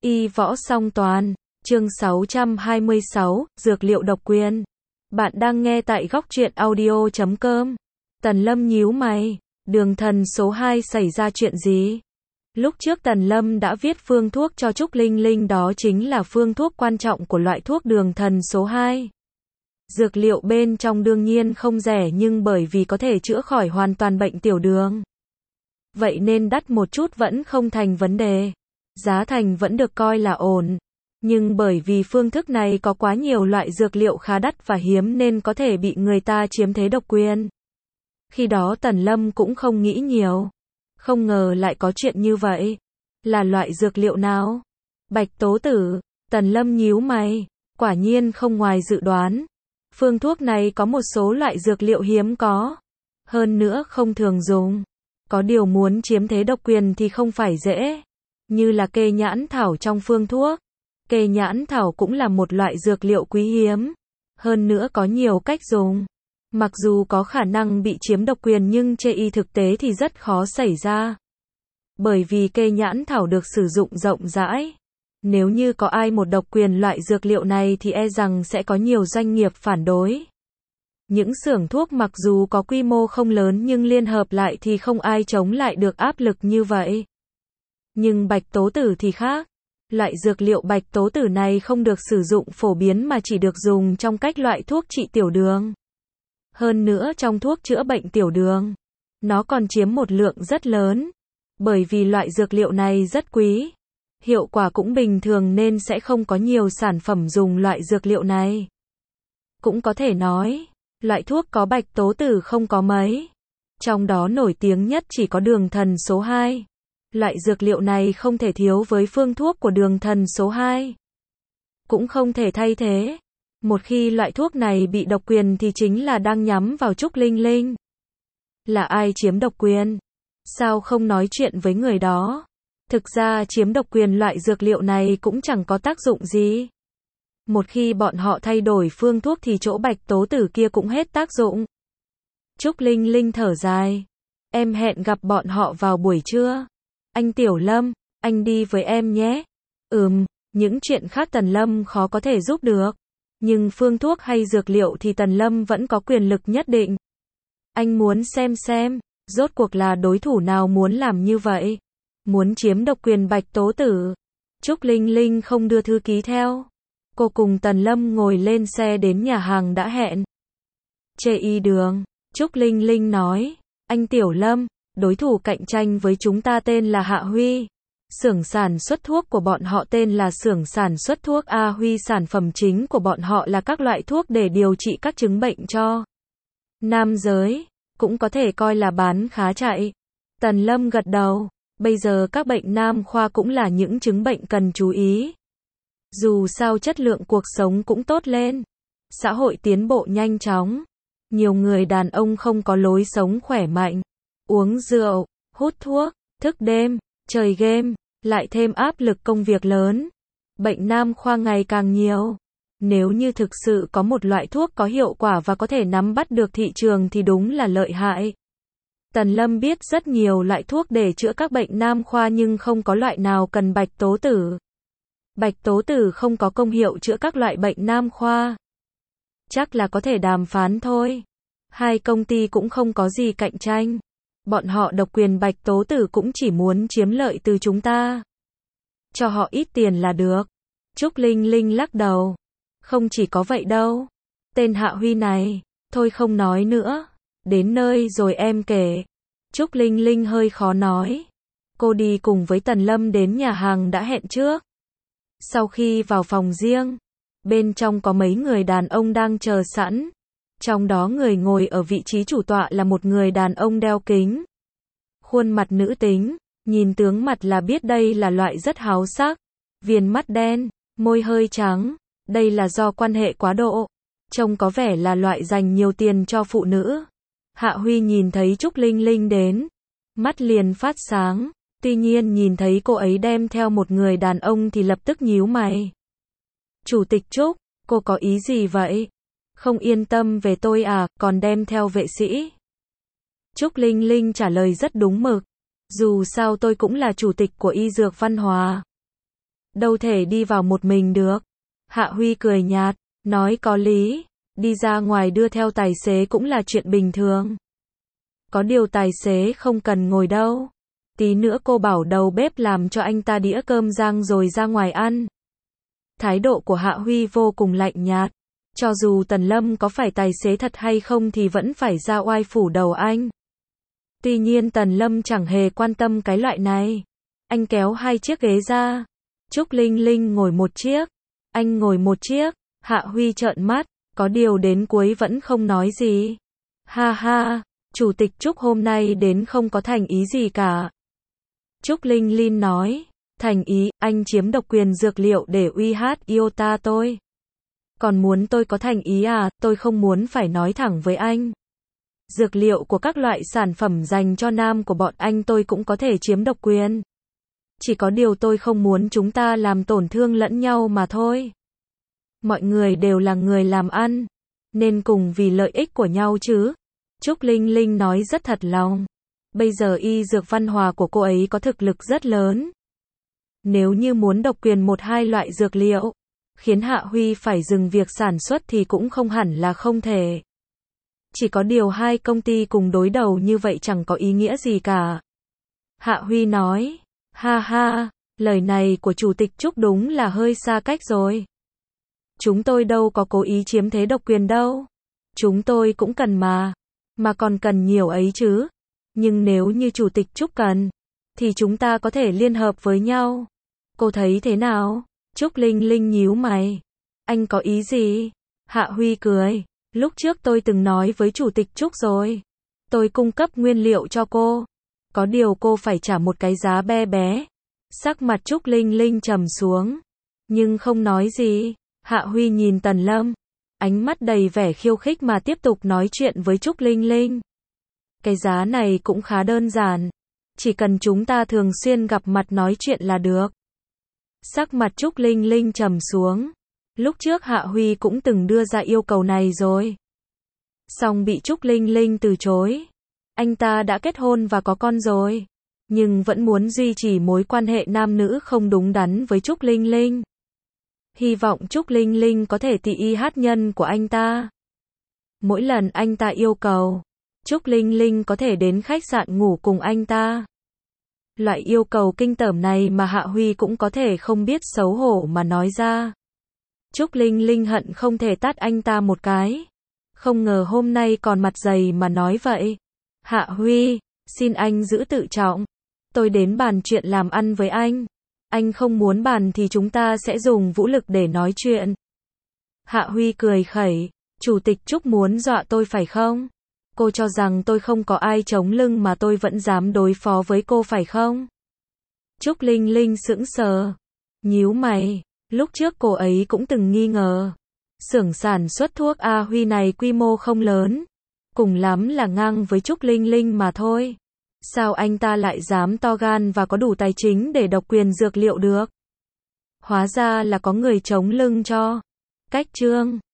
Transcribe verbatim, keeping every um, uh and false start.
Y võ song toàn, chương sáu trăm hai mươi sáu, dược liệu độc quyền. Bạn đang nghe tại góc truyện audio chấm com. Tần Lâm nhíu mày, đường thần số hai xảy ra chuyện gì? Lúc trước Tần Lâm đã viết phương thuốc cho Trúc Linh Linh, đó chính là phương thuốc quan trọng của loại thuốc đường thần số hai. Dược liệu bên trong đương nhiên không rẻ, nhưng bởi vì có thể chữa khỏi hoàn toàn bệnh tiểu đường, vậy nên đắt một chút vẫn không thành vấn đề. Giá thành vẫn được coi là ổn. Nhưng bởi vì phương thức này có quá nhiều loại dược liệu khá đắt và hiếm nên có thể bị người ta chiếm thế độc quyền. Khi đó Tần Lâm cũng không nghĩ nhiều. Không ngờ lại có chuyện như vậy. Là loại dược liệu nào? Bạch tố tử. Tần Lâm nhíu mày. Quả nhiên không ngoài dự đoán. Phương thuốc này có một số loại dược liệu hiếm có. Hơn nữa không thường dùng. Có điều muốn chiếm thế độc quyền thì không phải dễ. Như là kê nhãn thảo trong phương thuốc. Kê nhãn thảo cũng là một loại dược liệu quý hiếm. Hơn nữa có nhiều cách dùng. Mặc dù có khả năng bị chiếm độc quyền nhưng trên y thực tế thì rất khó xảy ra. Bởi vì kê nhãn thảo được sử dụng rộng rãi. Nếu như có ai một độc quyền loại dược liệu này thì e rằng sẽ có nhiều doanh nghiệp phản đối. Những xưởng thuốc mặc dù có quy mô không lớn nhưng liên hợp lại thì không ai chống lại được áp lực như vậy. Nhưng bạch tố tử thì khác. Loại dược liệu bạch tố tử này không được sử dụng phổ biến mà chỉ được dùng trong cách loại thuốc trị tiểu đường. Hơn nữa trong thuốc chữa bệnh tiểu đường, nó còn chiếm một lượng rất lớn. Bởi vì loại dược liệu này rất quý. Hiệu quả cũng bình thường nên sẽ không có nhiều sản phẩm dùng loại dược liệu này. Cũng có thể nói, loại thuốc có bạch tố tử không có mấy. Trong đó nổi tiếng nhất chỉ có đường thần số hai. Loại dược liệu này không thể thiếu với phương thuốc của đường thần số hai. Cũng không thể thay thế. Một khi loại thuốc này bị độc quyền thì chính là đang nhắm vào Trúc Linh Linh. Là ai chiếm độc quyền? Sao không nói chuyện với người đó? Thực ra chiếm độc quyền loại dược liệu này cũng chẳng có tác dụng gì. Một khi bọn họ thay đổi phương thuốc thì chỗ bạch tố tử kia cũng hết tác dụng. Trúc Linh Linh thở dài. Em hẹn gặp bọn họ vào buổi trưa. Anh Tiểu Lâm, anh đi với em nhé. Ừm, những chuyện khác Tần Lâm khó có thể giúp được. Nhưng phương thuốc hay dược liệu thì Tần Lâm vẫn có quyền lực nhất định. Anh muốn xem xem, rốt cuộc là đối thủ nào muốn làm như vậy. Muốn chiếm độc quyền bạch tố tử. Trúc Linh Linh không đưa thư ký theo. Cô cùng Tần Lâm ngồi lên xe đến nhà hàng đã hẹn. Chê y đường, Trúc Linh Linh nói, anh Tiểu Lâm, đối thủ cạnh tranh với chúng ta tên là Hạ Huy. Xưởng sản xuất thuốc của bọn họ tên là xưởng sản xuất thuốc A Huy. Sản phẩm chính của bọn họ là các loại thuốc để điều trị các chứng bệnh cho nam giới, cũng có thể coi là bán khá chạy. Tần Lâm gật đầu. Bây giờ các bệnh nam khoa cũng là những chứng bệnh cần chú ý. Dù sao chất lượng cuộc sống cũng tốt lên. Xã hội tiến bộ nhanh chóng. Nhiều người đàn ông không có lối sống khỏe mạnh. Uống rượu, hút thuốc, thức đêm, chơi game, lại thêm áp lực công việc lớn. Bệnh nam khoa ngày càng nhiều. Nếu như thực sự có một loại thuốc có hiệu quả và có thể nắm bắt được thị trường thì đúng là lợi hại. Tần Lâm biết rất nhiều loại thuốc để chữa các bệnh nam khoa nhưng không có loại nào cần bạch tố tử. Bạch tố tử không có công hiệu chữa các loại bệnh nam khoa. Chắc là có thể đàm phán thôi. Hai công ty cũng không có gì cạnh tranh. Bọn họ độc quyền bạch tố tử cũng chỉ muốn chiếm lợi từ chúng ta. Cho họ ít tiền là được. Trúc Linh Linh lắc đầu. Không chỉ có vậy đâu. Tên Hạ Huy này, thôi không nói nữa. Đến nơi rồi em kể. Trúc Linh Linh hơi khó nói. Cô đi cùng với Tần Lâm đến nhà hàng đã hẹn trước. Sau khi vào phòng riêng, bên trong có mấy người đàn ông đang chờ sẵn. Trong đó người ngồi ở vị trí chủ tọa là một người đàn ông đeo kính. Khuôn mặt nữ tính, nhìn tướng mặt là biết đây là loại rất háo sắc. Viền mắt đen, môi hơi trắng, đây là do quan hệ quá độ. Trông có vẻ là loại dành nhiều tiền cho phụ nữ. Hạ Huy nhìn thấy Trúc Linh Linh đến, mắt liền phát sáng. Tuy nhiên nhìn thấy cô ấy đem theo một người đàn ông thì lập tức nhíu mày. Chủ tịch Trúc, cô có ý gì vậy? Không yên tâm về tôi à, còn đem theo vệ sĩ? Trúc Linh Linh trả lời rất đúng mực. Dù sao tôi cũng là chủ tịch của Y Dược Văn Hòa. đâu thể đi vào một mình được. Hạ Huy cười nhạt, nói có lý, đi ra ngoài đưa theo tài xế cũng là chuyện bình thường. Có điều tài xế không cần ngồi đâu. Tí nữa cô bảo đầu bếp làm cho anh ta đĩa cơm rang rồi ra ngoài ăn. Thái độ của Hạ Huy vô cùng lạnh nhạt. Cho dù Tần Lâm có phải tài xế thật hay không thì vẫn phải ra oai phủ đầu anh. Tuy nhiên Tần Lâm chẳng hề quan tâm cái loại này. Anh kéo hai chiếc ghế ra. Trúc Linh Linh ngồi một chiếc. Anh ngồi một chiếc. Hạ Huy trợn mắt. Có điều đến cuối vẫn không nói gì. Ha ha, Chủ tịch Trúc hôm nay đến không có thành ý gì cả. Trúc Linh Linh nói. Thành ý, anh chiếm độc quyền dược liệu để uy hát Iota tôi. Còn muốn tôi có thành ý à, tôi không muốn phải nói thẳng với anh. Dược liệu của các loại sản phẩm dành cho nam của bọn anh tôi cũng có thể chiếm độc quyền. Chỉ có điều tôi không muốn chúng ta làm tổn thương lẫn nhau mà thôi. Mọi người đều là người làm ăn, nên cùng vì lợi ích của nhau chứ. Trúc Linh Linh nói rất thật lòng. Bây giờ y dược văn hòa của cô ấy có thực lực rất lớn. Nếu như muốn độc quyền một hai loại dược liệu, khiến Hạ Huy phải dừng việc sản xuất thì cũng không hẳn là không thể. Chỉ có điều hai công ty cùng đối đầu như vậy chẳng có ý nghĩa gì cả. Hạ Huy nói, ha ha, lời này của Chủ tịch Trúc đúng là hơi xa cách rồi. Chúng tôi đâu có cố ý chiếm thế độc quyền đâu. Chúng tôi cũng cần mà. Mà còn cần nhiều ấy chứ. Nhưng nếu như Chủ tịch Trúc cần, thì chúng ta có thể liên hợp với nhau. Cô thấy thế nào? Trúc Linh Linh nhíu mày. Anh có ý gì? Hạ Huy cười. Lúc trước tôi từng nói với Chủ tịch Trúc rồi. Tôi cung cấp nguyên liệu cho cô. Có điều cô phải trả một cái giá bé bé. Sắc mặt Trúc Linh Linh trầm xuống. Nhưng không nói gì. Hạ Huy nhìn Tần Lâm. Ánh mắt đầy vẻ khiêu khích mà tiếp tục nói chuyện với Trúc Linh Linh. Cái giá này cũng khá đơn giản. Chỉ cần chúng ta thường xuyên gặp mặt nói chuyện là được. Sắc mặt Trúc Linh Linh trầm xuống. Lúc trước Hạ Huy cũng từng đưa ra yêu cầu này rồi. Song bị Trúc Linh Linh từ chối. Anh ta đã kết hôn và có con rồi. Nhưng vẫn muốn duy trì mối quan hệ nam nữ không đúng đắn với Trúc Linh Linh. Hy vọng Trúc Linh Linh có thể tị y hát nhân của anh ta. Mỗi lần anh ta yêu cầu, Trúc Linh Linh có thể đến khách sạn ngủ cùng anh ta. Loại yêu cầu kinh tởm này mà Hạ Huy cũng có thể không biết xấu hổ mà nói ra. Trúc Linh Linh hận không thể tát anh ta một cái. Không ngờ hôm nay còn mặt dày mà nói vậy. Hạ Huy, xin anh giữ tự trọng. Tôi đến bàn chuyện làm ăn với anh. Anh không muốn bàn thì chúng ta sẽ dùng vũ lực để nói chuyện. Hạ Huy cười khẩy. Chủ tịch Trúc muốn dọa tôi phải không? Cô cho rằng tôi không có ai chống lưng mà tôi vẫn dám đối phó với cô phải không? Trúc Linh Linh sững sờ. Nhíu mày. Lúc trước cô ấy cũng từng nghi ngờ. Xưởng sản xuất thuốc A Huy này quy mô không lớn. Cùng lắm là ngang với Trúc Linh Linh mà thôi. Sao anh ta lại dám to gan và có đủ tài chính để độc quyền dược liệu được? Hóa ra là có người chống lưng cho. Cách chương